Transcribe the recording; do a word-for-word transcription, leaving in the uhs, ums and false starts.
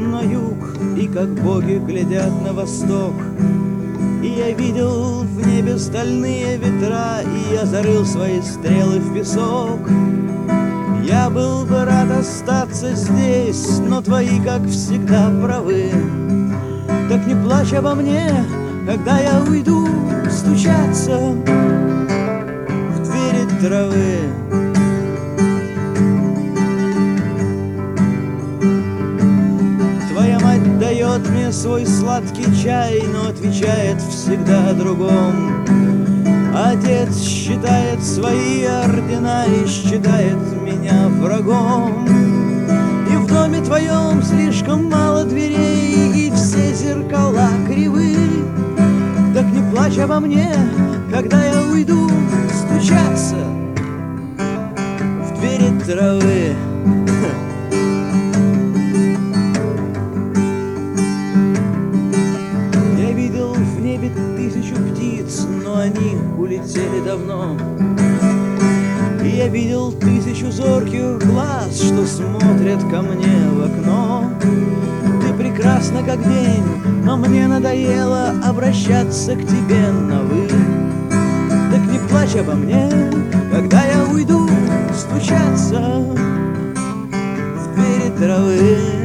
на юг, и как боги глядят на восток. И я видел в небе стальные ветра, и я зарыл свои стрелы в песок. Я был бы рад остаться здесь, но твои, как всегда, правы. Так не плачь обо мне, когда я уйду стучаться в двери травы. Твоя мать дает мне свой сладкий чай, но отвечает всегда о другом. Отец считает свои ордена и считает меня врагом. И в доме твоем слишком мало дверей, и все зеркала кривы. Так не плачь обо мне, когда я уйду стучаться в двери травы. Я видел в небе тысячу птиц, но они улетели давно. И я видел тысячу зорких глаз, что смотрят ко мне в окно. Ты прекрасна, как день, но мне надоело обращаться к тебе на «вы». Так не плачь обо мне, когда я уйду стучаться в двери травы.